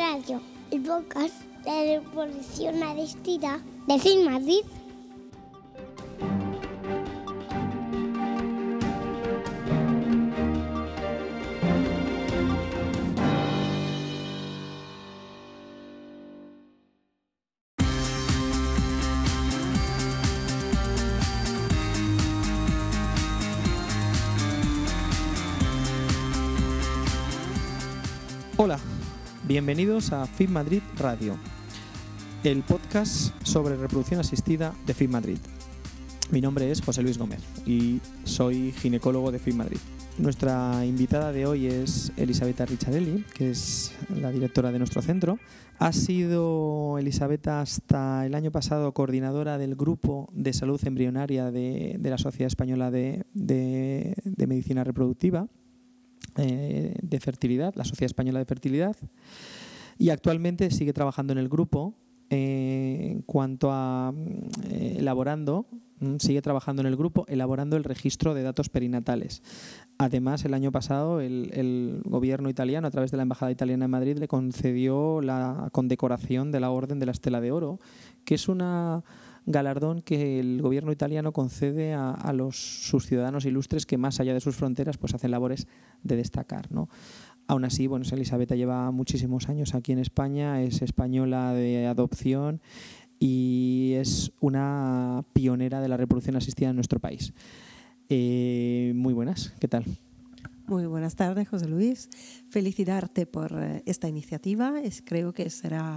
Radio, el podcast de la reproducción asistida de Film Madrid. Hola, bienvenidos a Film Madrid Radio, el podcast sobre reproducción asistida de Film Madrid. Mi nombre es José Luis Gómez y soy ginecólogo de Film Madrid. Nuestra invitada de hoy es Elisabetta Ricciarelli, que es la directora de nuestro centro. Ha sido Elisabetta hasta el año pasado coordinadora del grupo de salud embrionaria de la Sociedad Española de Medicina Reproductiva, de fertilidad, la Sociedad Española de Fertilidad, y actualmente sigue trabajando en el grupo en cuanto a elaborando el registro de datos perinatales. Además, el año pasado el gobierno italiano, a través de la Embajada Italiana en Madrid, le concedió la condecoración de la Orden de la Estela de Oro, que es una galardón que el gobierno italiano concede a sus ciudadanos ilustres que más allá de sus fronteras pues hacen labores de destacar, ¿no? Aún así, bueno, Elisabetta lleva muchísimos años aquí en España, es española de adopción y es una pionera de la reproducción asistida en nuestro país. Muy buenas, ¿qué tal? Muy buenas tardes, José Luis. Felicitarte por esta iniciativa. Creo que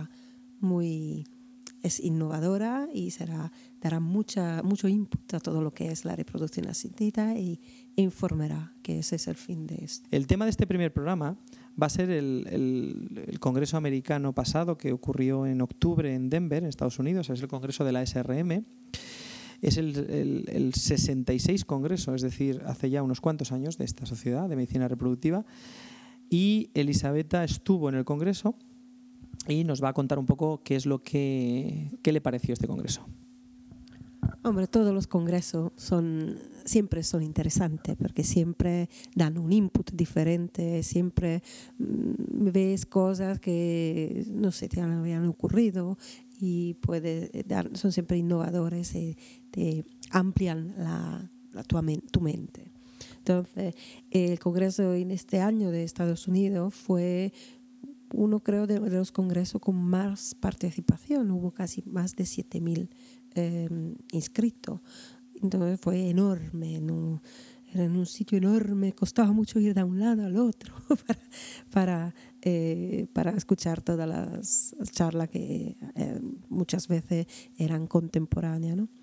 es innovadora y dará mucho input a todo lo que es la reproducción asistida e informará que ese es el fin de esto. El tema de este primer programa va a ser el congreso americano pasado que ocurrió en octubre en Denver, en Estados Unidos. Es el congreso de la SRM. Es el 66 congreso, es decir, hace ya unos cuantos años de esta sociedad de medicina reproductiva. Y Elisabetta estuvo en el congreso y nos va a contar un poco qué le pareció este congreso. Hombre, todos los congresos siempre son interesantes porque siempre dan un input diferente, siempre ves cosas que no sé, te habían ocurrido y son siempre innovadores y te amplían tu mente. Entonces, el congreso en este año de Estados Unidos fue uno, creo, de los congresos con más participación. Hubo casi más de 7.000 inscritos. Entonces fue enorme. Era en un sitio enorme. Costaba mucho ir de un lado al otro para escuchar todas las charlas que muchas veces eran contemporáneas, ¿no?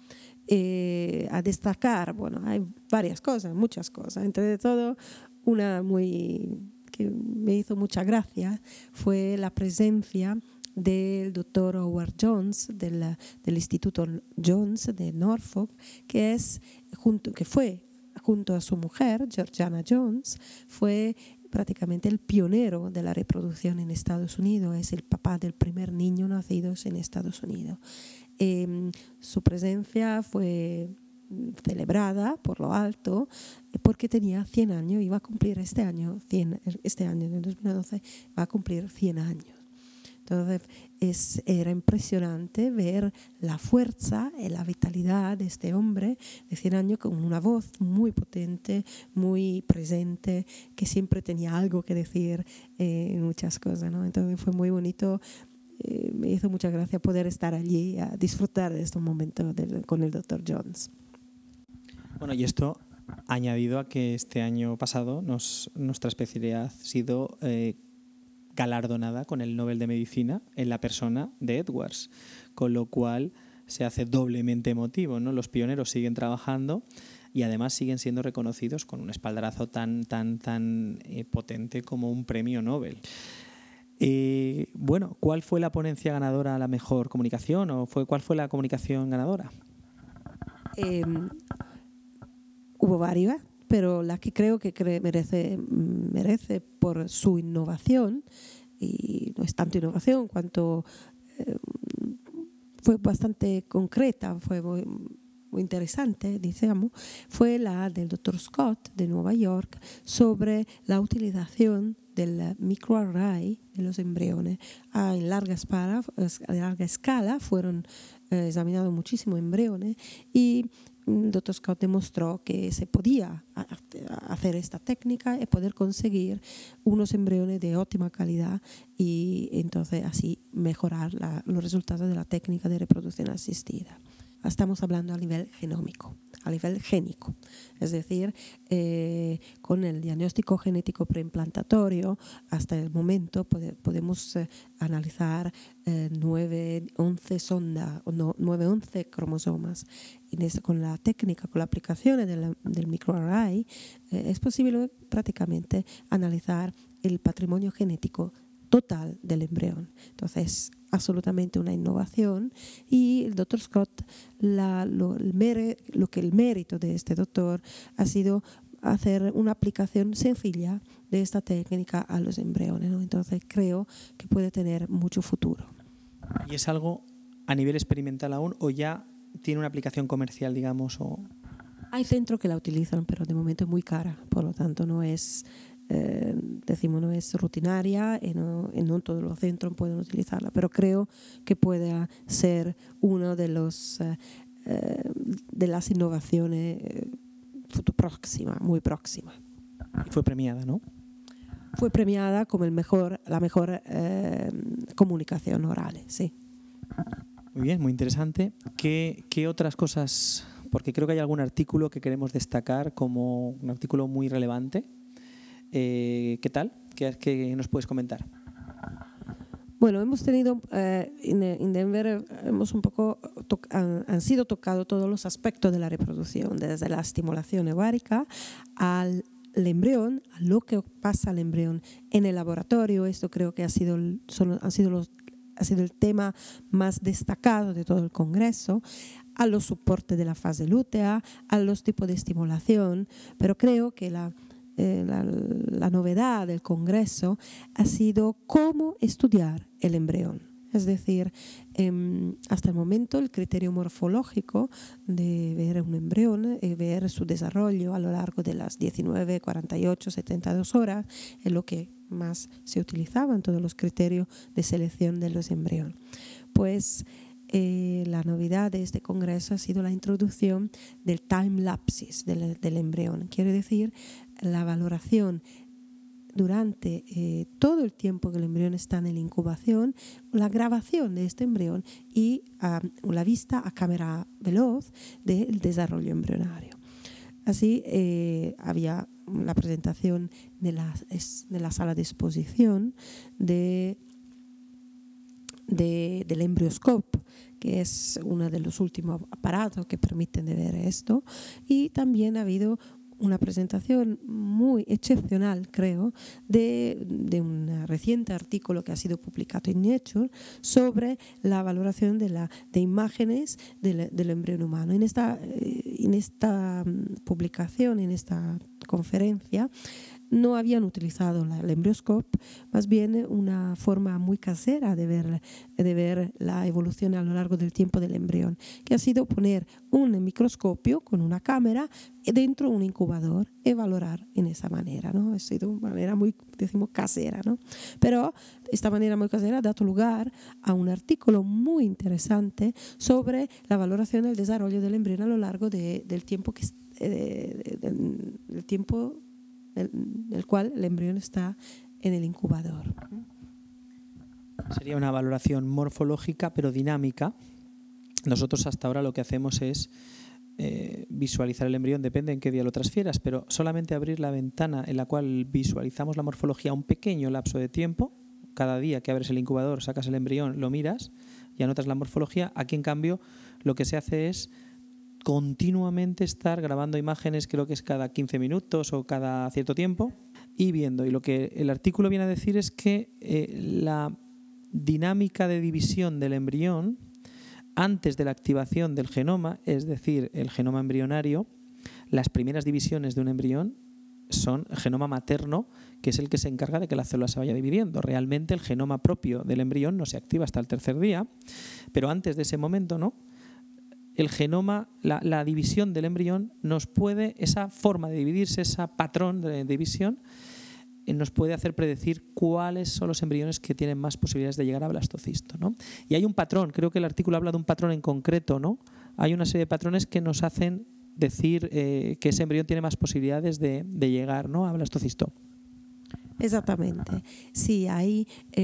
A destacar, bueno, hay varias cosas, muchas cosas. Entre todo, una que me hizo mucha gracia fue la presencia del doctor Howard Jones del Instituto Jones de Norfolk, que fue junto a su mujer Georgiana Jones, fue prácticamente el pionero de la reproducción en Estados Unidos. Es el papá del primer niño nacido en Estados Unidos. Su presencia fue celebrada por lo alto porque tenía 100 años, iba a cumplir este año, en 2012, va a cumplir 100 años. Entonces era impresionante ver la fuerza y la vitalidad de este hombre de 100 años con una voz muy potente, muy presente, que siempre tenía algo que decir en muchas cosas, ¿no? Entonces fue muy bonito. Me hizo mucha gracia poder estar allí a disfrutar de estos momentos con el Dr. Jones. Bueno, y esto añadido a que este año pasado nuestra especialidad ha sido galardonada con el Nobel de Medicina en la persona de Edwards, con lo cual se hace doblemente emotivo, ¿no? Los pioneros siguen trabajando y además siguen siendo reconocidos con un espaldarazo tan potente como un premio Nobel. Bueno, ¿cuál fue la ponencia ganadora a la mejor comunicación cuál fue la comunicación ganadora? Hubo varias, pero la que creo que merece por su innovación, y no es tanto innovación cuanto fue bastante concreta, fue muy interesante, digamos, fue la del Dr. Scott de Nueva York sobre la utilización del microarray de los embriones. En larga escala fueron examinados muchísimos embriones y el Dr. Scott demostró que se podía hacer esta técnica y poder conseguir unos embriones de óptima calidad y entonces así mejorar los resultados de la técnica de reproducción asistida. Estamos hablando a nivel genómico, a nivel génico. Es decir, con el diagnóstico genético preimplantatorio, hasta el momento podemos analizar 9-11 cromosomas. Y con la técnica, con la aplicación del microarray, es posible prácticamente analizar el patrimonio genético total del embrión. Entonces, absolutamente una innovación y el Dr. Scott, el mérito de este doctor ha sido hacer una aplicación sencilla de esta técnica a los embriones, ¿no? Entonces, creo que puede tener mucho futuro. ¿Y es algo a nivel experimental aún o ya tiene una aplicación comercial, digamos? Hay centros que la utilizan, pero de momento es muy cara, por lo tanto no es no es rutinaria y no todos los centros pueden utilizarla, pero creo que puede ser uno de las innovaciones muy próxima. Y fue premiada, ¿no? Fue premiada como la mejor comunicación oral, sí. Muy bien, muy interesante. ¿Qué otras cosas? Porque creo que hay algún artículo que queremos destacar como un artículo muy relevante. ¿Qué tal? ¿Qué nos puedes comentar? Bueno, hemos tenido en Denver han sido tocados todos los aspectos de la reproducción, desde la estimulación ovárica al embrión, a lo que pasa al embrión en el laboratorio. Esto creo que ha sido el tema más destacado de todo el Congreso, a los soportes de la fase lútea, a los tipos de estimulación, pero creo que la novedad del Congreso ha sido cómo estudiar el embrión. Es decir, hasta el momento el criterio morfológico de ver un embrión y ver su desarrollo a lo largo de las 19, 48, 72 horas es lo que más se utilizaba en todos los criterios de selección de los embriones. Pues la novedad de este congreso ha sido la introducción del time lapses del embrión. Quiere decir la valoración durante todo el tiempo que el embrión está en la incubación, la grabación de este embrión y la vista a cámara veloz del desarrollo embrionario. Así había la presentación de la sala de exposición del Embryoscope, que es uno de los últimos aparatos que permiten de ver esto, y también ha habido una presentación muy excepcional, creo, de un reciente artículo que ha sido publicado en Nature sobre la valoración de imágenes del embrión humano. En esta publicación, en esta conferencia, no habían utilizado el Embryoscope, más bien una forma muy casera de ver la evolución a lo largo del tiempo del embrión, que ha sido poner un microscopio con una cámara dentro de un incubador y valorar en esa manera, ¿no? Ha sido una manera muy, casera, ¿no? Pero esta manera muy casera ha dado lugar a un artículo muy interesante sobre la valoración del desarrollo del embrión a lo largo del tiempo del tiempo del cual el embrión está en el incubador. Sería una valoración morfológica pero dinámica. Nosotros hasta ahora lo que hacemos es visualizar el embrión, depende en qué día lo transfieras, pero solamente abrir la ventana en la cual visualizamos la morfología un pequeño lapso de tiempo. Cada día que abres el incubador, sacas el embrión, lo miras y anotas la morfología. Aquí, en cambio, lo que se hace es continuamente estar grabando imágenes, creo que es cada 15 minutos o cada cierto tiempo, y viendo. Y lo que el artículo viene a decir es que la dinámica de división del embrión antes de la activación del genoma, es decir, el genoma embrionario, las primeras divisiones de un embrión son el genoma materno, que es el que se encarga de que la célula se vaya dividiendo. Realmente el genoma propio del embrión no se activa hasta el tercer día, pero antes de ese momento, ¿no? El genoma, la división del embrión esa forma de dividirse, ese patrón de división, nos puede hacer predecir cuáles son los embriones que tienen más posibilidades de llegar a blastocisto, ¿no? Y hay un patrón, creo que el artículo habla de un patrón en concreto, ¿no? Hay una serie de patrones que nos hacen decir que ese embrión tiene más posibilidades de llegar, ¿no?, a blastocisto. Exactamente. Sí, hay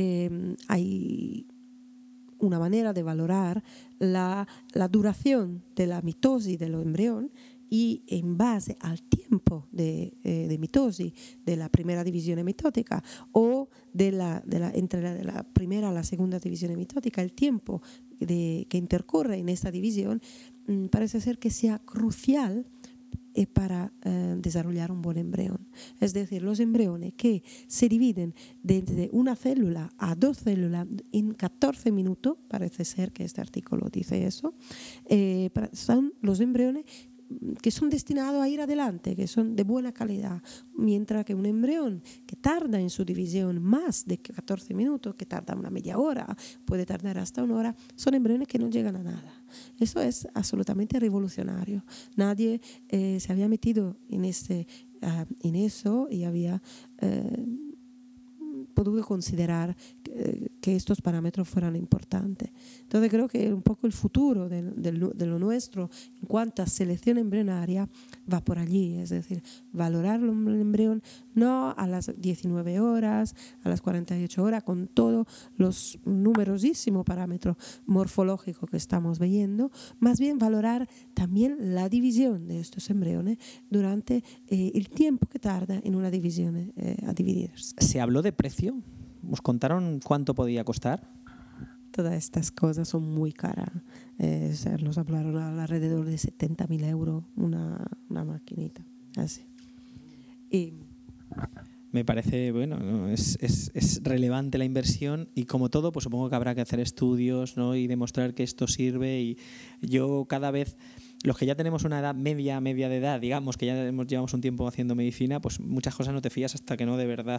una manera de valorar la duración de la mitosis del embrión, y en base al tiempo de mitosis de la primera división mitótica o entre la primera y la segunda división mitótica, el tiempo que intercorre en esta división parece ser que sea crucial para desarrollar un buen embrión. Es decir, los embriones que se dividen desde una célula a 2 células en 14 minutos, parece ser que este artículo dice eso, son los embriones que son destinados a ir adelante, que son de buena calidad, mientras que un embrión que tarda en su división más de 14 minutos, que tarda una media hora, puede tardar hasta 1 hora, son embriones que no llegan a nada. Eso es absolutamente revolucionario. Nadie se había metido en eso y había podido considerar que estos parámetros fueran importantes. Entonces creo que un poco el futuro de lo nuestro en cuanto a selección embrionaria va por allí, es decir, valorar el embrión no a las 19 horas, a las 48 horas, con todos los numerosísimos parámetros morfológicos que estamos viendo, más bien valorar también la división de estos embriones durante el tiempo que tarda en una división a dividirse. ¿Se habló de precio? ¿Os contaron cuánto podía costar? Todas estas cosas son muy caras. Nos hablaron alrededor de 70.000 euros una maquinita. Así. Y me parece, bueno, ¿no? Es relevante la inversión y como todo, pues supongo que habrá que hacer estudios, ¿no?, y demostrar que esto sirve. Y yo cada vez, los que ya tenemos una edad media de edad, digamos, que ya llevamos un tiempo haciendo medicina, pues muchas cosas no te fías hasta que no de verdad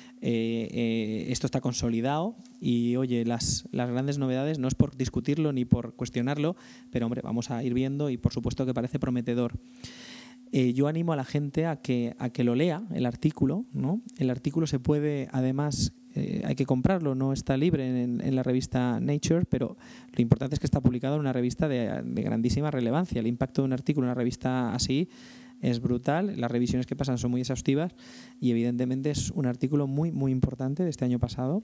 esto está consolidado. Y oye, las grandes novedades, no es por discutirlo ni por cuestionarlo, pero hombre, vamos a ir viendo y por supuesto que parece prometedor. Yo animo a la gente a que lo lea, el artículo, ¿no? El artículo se puede, además, hay que comprarlo, no está libre en la revista Nature, pero lo importante es que está publicado en una revista de grandísima relevancia. El impacto de un artículo en una revista así es brutal, las revisiones que pasan son muy exhaustivas y evidentemente es un artículo muy, muy importante de este año pasado.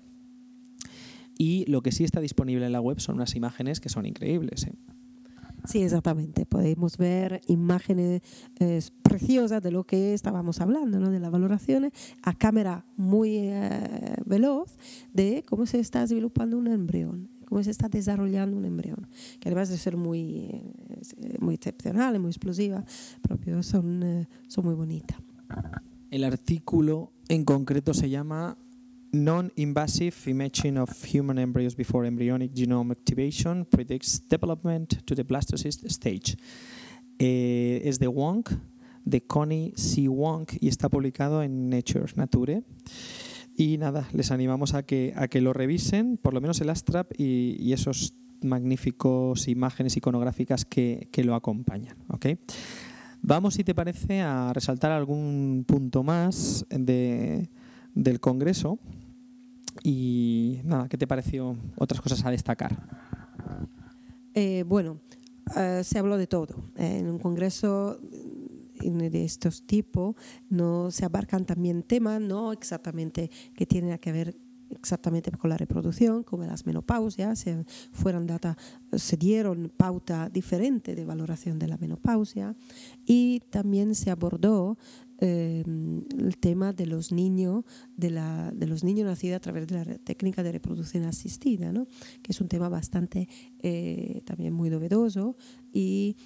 Y lo que sí está disponible en la web son unas imágenes que son increíbles, ¿eh? Sí, exactamente. Podemos ver imágenes preciosas de lo que estábamos hablando, ¿no?, de las valoraciones a cámara muy veloz de cómo se está desarrollando un embrión, cómo se está desarrollando un embrión, que además de ser muy excepcional, muy explosiva, propio son muy bonitas. El artículo en concreto se llama Non-invasive imaging of human embryos before embryonic genome activation predicts development to the blastocyst stage. Es de Wong, de Connie C. Wong, y está publicado en Nature. Y nada, les animamos a que lo revisen, por lo menos el abstract y esos magníficos imágenes iconográficas que lo acompañan, ¿okay? Vamos, si te parece, a resaltar algún punto más del Congreso. Y nada, ¿qué te pareció? Otras cosas a destacar. Se habló de todo. En un congreso de estos tipos no se abarcan también temas no exactamente que tienen que ver exactamente con la reproducción, como las menopausias. Se dieron pauta diferente de valoración de la menopausia, y también se abordó el tema de los niños nacidos a través de la técnica de reproducción asistida, ¿no?, que es un tema bastante también muy novedoso. Y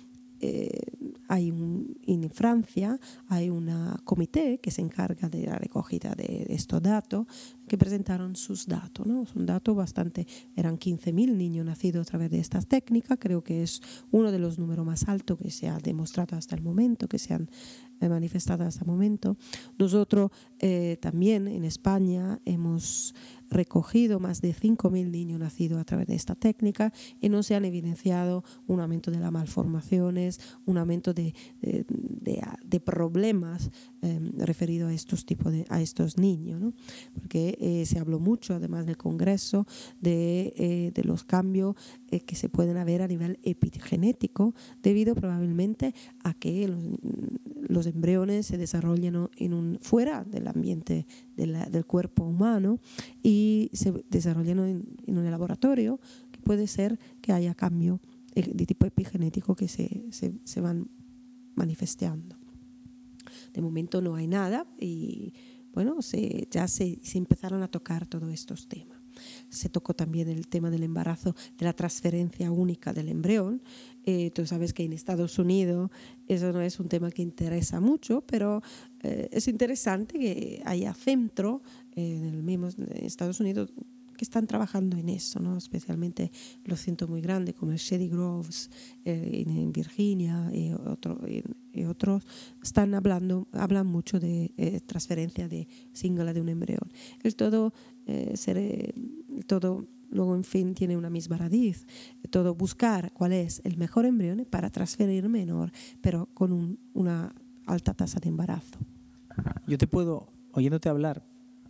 en Francia hay un comité que se encarga de la recogida de estos datos, que presentaron sus datos, ¿no? Son datos eran 15.000 niños nacidos a través de estas técnicas. Creo que es uno de los números más altos que se ha demostrado hasta el momento, que se han manifestada hasta el momento. Nosotros también en España hemos recogido más de 5.000 niños nacidos a través de esta técnica y no se han evidenciado un aumento de las malformaciones, un aumento de problemas referidos a estos niños, ¿no? Porque se habló mucho, además del Congreso, de los cambios que se pueden haber a nivel epigenético, debido probablemente a que los embriones se desarrollan fuera del ambiente del cuerpo humano y se desarrollan en un laboratorio, que puede ser que haya cambio de tipo epigenético que se van manifestando. De momento no hay nada y bueno, ya se empezaron a tocar todos estos temas. Se tocó también el tema del embarazo, de la transferencia única del embrión. Tú sabes que en Estados Unidos eso no es un tema que interesa mucho, pero es interesante que haya centros en el mismo Estados Unidos que están trabajando en eso, ¿no? Especialmente los centros muy grandes como el Shady Groves en Virginia y otros hablan mucho de transferencia de singular de un embrión. Todo luego, en fin, tiene una misma raíz. Todo buscar cuál es el mejor embrión para transferir menor, pero con una alta tasa de embarazo. Yo te puedo, oyéndote hablar,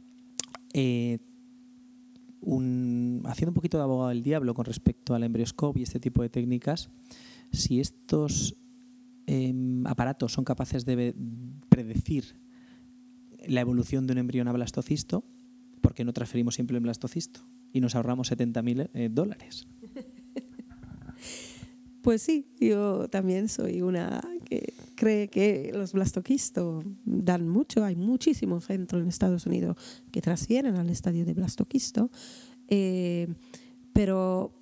haciendo un poquito de abogado del diablo con respecto al embrioscopio y este tipo de técnicas, si estos aparatos son capaces de predecir la evolución de un embrión a blastocisto, ¿por qué no transferimos siempre el blastocisto y nos ahorramos $70,000? Pues sí, yo también soy una que cree que los blastoquistos dan mucho. Hay muchísimos centros en Estados Unidos que transfieren al estadio de blastoquisto, pero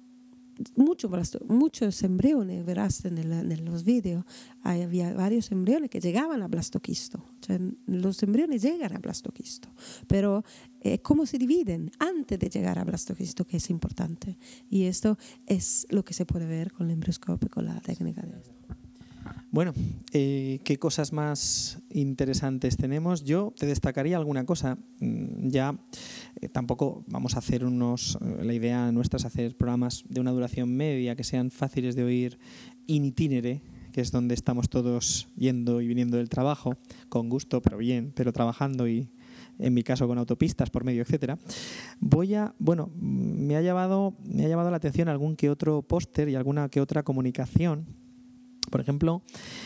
muchos embriones, verás en los vídeos, había varios embriones que llegaban a blastoquisto. O sea, los embriones llegan a blastoquisto, pero cómo se dividen antes de llegar a blastoquisto, que es importante. Y esto es lo que se puede ver con el embrioscopio, con la técnica de esto. Bueno, ¿qué cosas más interesantes tenemos? Yo te destacaría alguna cosa. Tampoco vamos a hacer la idea nuestra es hacer programas de una duración media que sean fáciles de oír in itinere, que es donde estamos todos yendo y viniendo del trabajo, con gusto, pero trabajando y en mi caso con autopistas por medio, etcétera. Me ha llamado la atención algún que otro póster y alguna que otra comunicación. Por ejemplo,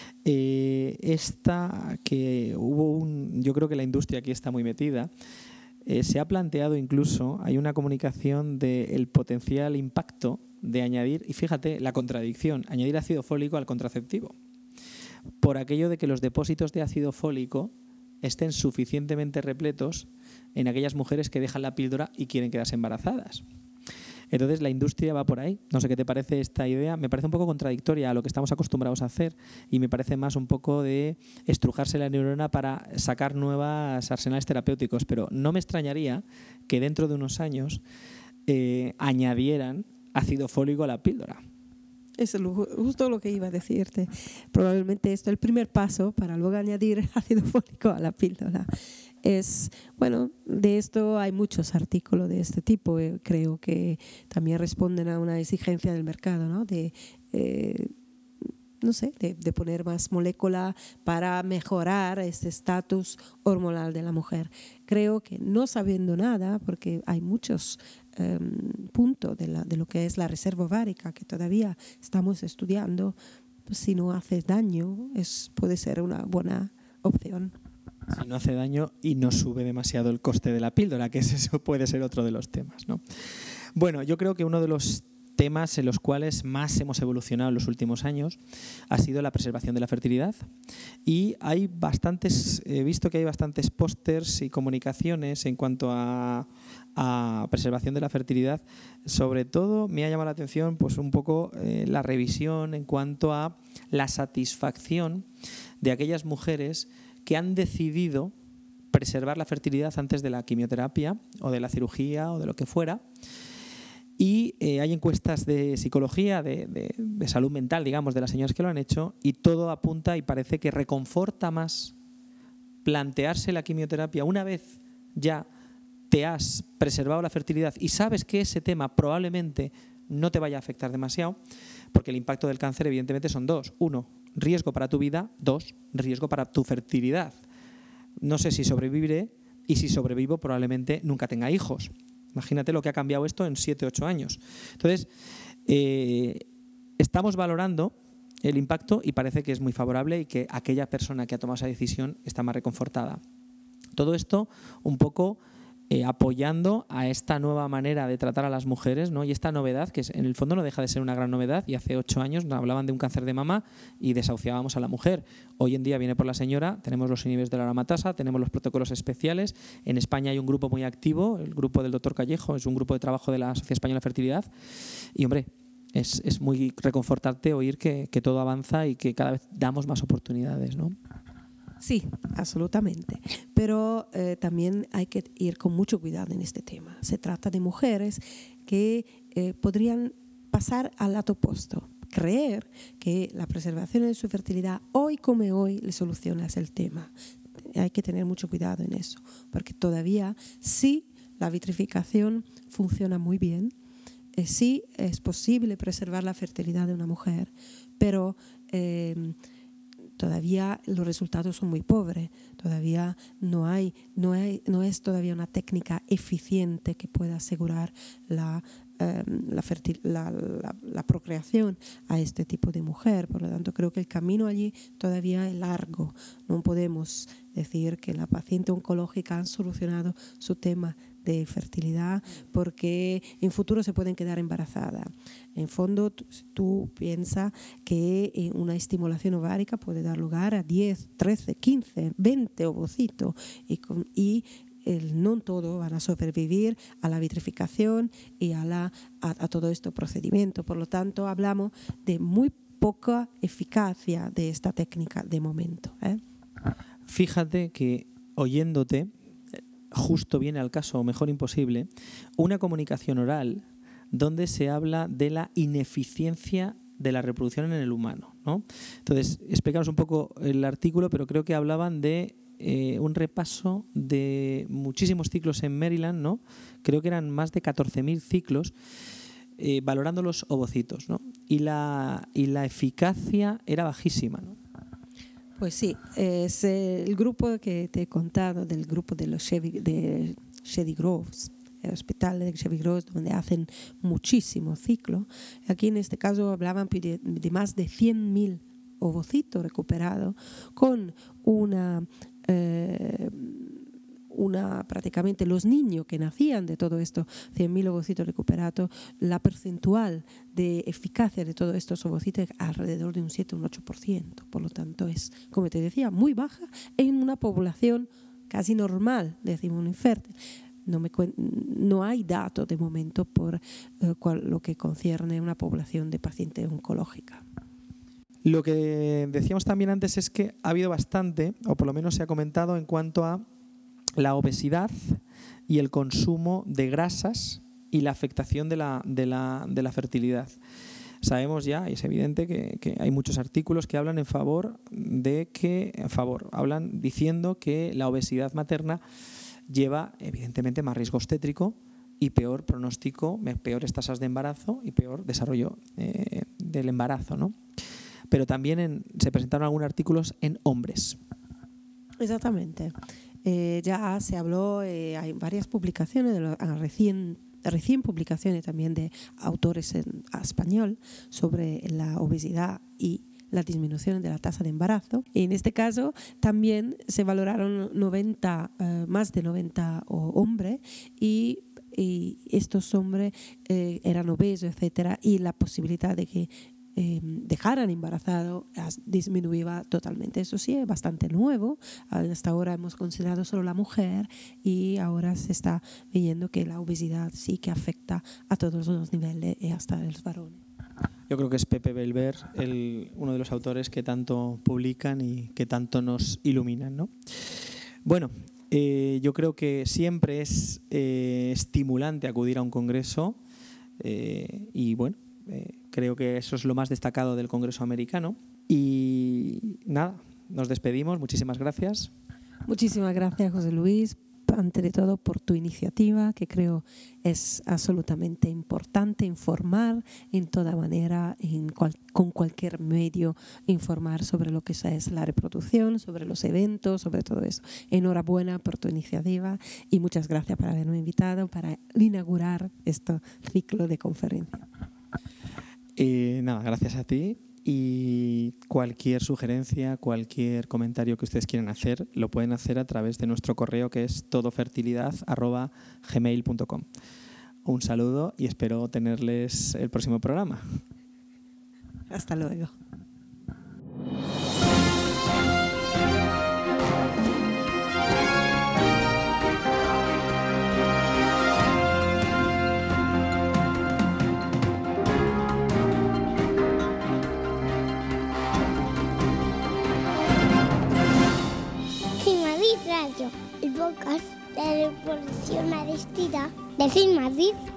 esta que yo creo que la industria aquí está muy metida. Se ha planteado incluso, hay una comunicación del potencial impacto de añadir, y fíjate la contradicción, añadir ácido fólico al contraceptivo, por aquello de que los depósitos de ácido fólico estén suficientemente repletos en aquellas mujeres que dejan la píldora y quieren quedarse embarazadas. Entonces la industria va por ahí. No sé qué te parece esta idea. Me parece un poco contradictoria a lo que estamos acostumbrados a hacer y me parece más un poco de estrujarse la neurona para sacar nuevos arsenales terapéuticos. Pero no me extrañaría que dentro de unos años añadieran ácido fólico a la píldora. Es justo lo que iba a decirte. Probablemente esto es el primer paso para luego añadir ácido fólico a la píldora. De esto hay muchos artículos de este tipo. Creo que también responden a una exigencia del mercado, ¿no? De poner más molécula para mejorar este estatus hormonal de la mujer. Creo que no sabiendo nada, porque hay muchos puntos de lo que es la reserva ovárica que todavía estamos estudiando, pues si no hace daño, puede ser una buena opción. Si no hace daño y no sube demasiado el coste de la píldora, que eso puede ser otro de los temas, ¿no? Bueno, yo creo que uno de los temas en los cuales más hemos evolucionado en los últimos años ha sido la preservación de la fertilidad. Y he visto que hay bastantes pósters y comunicaciones en cuanto a preservación de la fertilidad. Sobre todo me ha llamado la atención pues un poco la revisión en cuanto a la satisfacción de aquellas mujeres que han decidido preservar la fertilidad antes de la quimioterapia o de la cirugía o de lo que fuera. Y hay encuestas de psicología, de salud mental, digamos, de las señoras que lo han hecho, y todo apunta y parece que reconforta más plantearse la quimioterapia una vez ya te has preservado la fertilidad y sabes que ese tema probablemente no te vaya a afectar demasiado, porque el impacto del cáncer evidentemente son dos. Uno, riesgo para tu vida. Dos, riesgo para tu fertilidad. No sé si sobreviviré, y si sobrevivo probablemente nunca tenga hijos. Imagínate lo que ha cambiado esto en 7 u 8 años. Entonces, estamos valorando el impacto y parece que es muy favorable y que aquella persona que ha tomado esa decisión está más reconfortada. Todo esto un poco apoyando a esta nueva manera de tratar a las mujeres, ¿no? Y esta novedad, que en el fondo no deja de ser una gran novedad, y hace 8 años nos hablaban de un cáncer de mama y desahuciábamos a la mujer. Hoy en día viene por la señora, tenemos los inhibidores de la aromatasa, tenemos los protocolos especiales. En España hay un grupo muy activo, el grupo del doctor Callejo, es un grupo de trabajo de la Sociedad Española de Fertilidad, y hombre, es muy reconfortante oír que todo avanza y que cada vez damos más oportunidades, ¿no? Sí, absolutamente. Pero también hay que ir con mucho cuidado en este tema. Se trata de mujeres que podrían pasar al lado opuesto, creer que la preservación de su fertilidad hoy como hoy le soluciona el tema. Hay que tener mucho cuidado en eso, porque todavía sí la vitrificación funciona muy bien, sí es posible preservar la fertilidad de una mujer, pero todavía los resultados son muy pobres, todavía no es todavía una técnica eficiente que pueda asegurar la procreación a este tipo de mujer. Por lo tanto, creo que el camino allí todavía es largo. No podemos decir que la paciente oncológica han solucionado su tema de fertilidad porque en futuro se pueden quedar embarazadas. En fondo, tú piensas que una estimulación ovárica puede dar lugar a 10, 13, 15, 20 ovocitos y no todos van a sobrevivir a la vitrificación y a todo este procedimiento. Por lo tanto, hablamos de muy poca eficacia de esta técnica de momento. Fíjate que oyéndote, justo viene al caso, o mejor imposible, una comunicación oral donde se habla de la ineficiencia de la reproducción en el humano, ¿no? Entonces, explícanos un poco el artículo, pero creo que hablaban de un repaso de muchísimos ciclos en Maryland, ¿no? Creo que eran más de 14.000 ciclos, valorando los ovocitos, ¿no? Y la eficacia era bajísima, ¿no? Pues sí, es el grupo que te he contado, del grupo de los Shady Groves, el hospital de Shady Groves, donde hacen muchísimos ciclos. Aquí en este caso hablaban de más de 100.000 ovocitos recuperados, con prácticamente los niños que nacían de todo esto, 100.000 ovocitos recuperados, la percentual de eficacia de todos estos ovocitos es alrededor de un 7 o un 8%. Por lo tanto, es, como te decía, muy baja en una población casi normal, decimos un infértil. No hay datos de momento por lo que concierne a una población de pacientes oncológicas. Lo que decíamos también antes es que ha habido bastante, o por lo menos se ha comentado, en cuanto a la obesidad y el consumo de grasas y la afectación de la fertilidad. Sabemos ya, y es evidente, que hay muchos artículos que hablan hablan diciendo que la obesidad materna lleva evidentemente más riesgo obstétrico y peor pronóstico, peores tasas de embarazo y peor desarrollo del embarazo, ¿no? Pero también se presentaron algunos artículos en hombres. Exactamente. Ya se habló, hay varias publicaciones, recién publicaciones también de autores en español sobre la obesidad y la disminución de la tasa de embarazo. Y en este caso también se valoraron más de 90 hombres y estos hombres eran obesos, etcétera, y la posibilidad de que dejaran embarazado disminuía totalmente. Eso sí, es bastante nuevo. Hasta ahora hemos considerado solo la mujer y ahora se está viendo que la obesidad sí que afecta a todos los niveles y hasta los varones. Yo creo que es Pepe Belver uno de los autores que tanto publican y que tanto nos iluminan, ¿no? Bueno, yo creo que siempre es estimulante acudir a un congreso. y bueno, creo que eso es lo más destacado del Congreso americano. Y nada, nos despedimos. Muchísimas gracias. Muchísimas gracias, José Luis, ante de todo por tu iniciativa, que creo es absolutamente importante informar en toda manera, con cualquier medio, informar sobre lo que es la reproducción, sobre los eventos, sobre todo eso. Enhorabuena por tu iniciativa y muchas gracias por haberme invitado para inaugurar este ciclo de conferencia. Nada, gracias a ti. Y cualquier sugerencia, cualquier comentario que ustedes quieran hacer, lo pueden hacer a través de nuestro correo, que es todofertilidad@gmail.com. Un saludo y espero tenerles el próximo programa. Hasta luego. Radio, el podcast de reproducción asistida de FIM Madrid.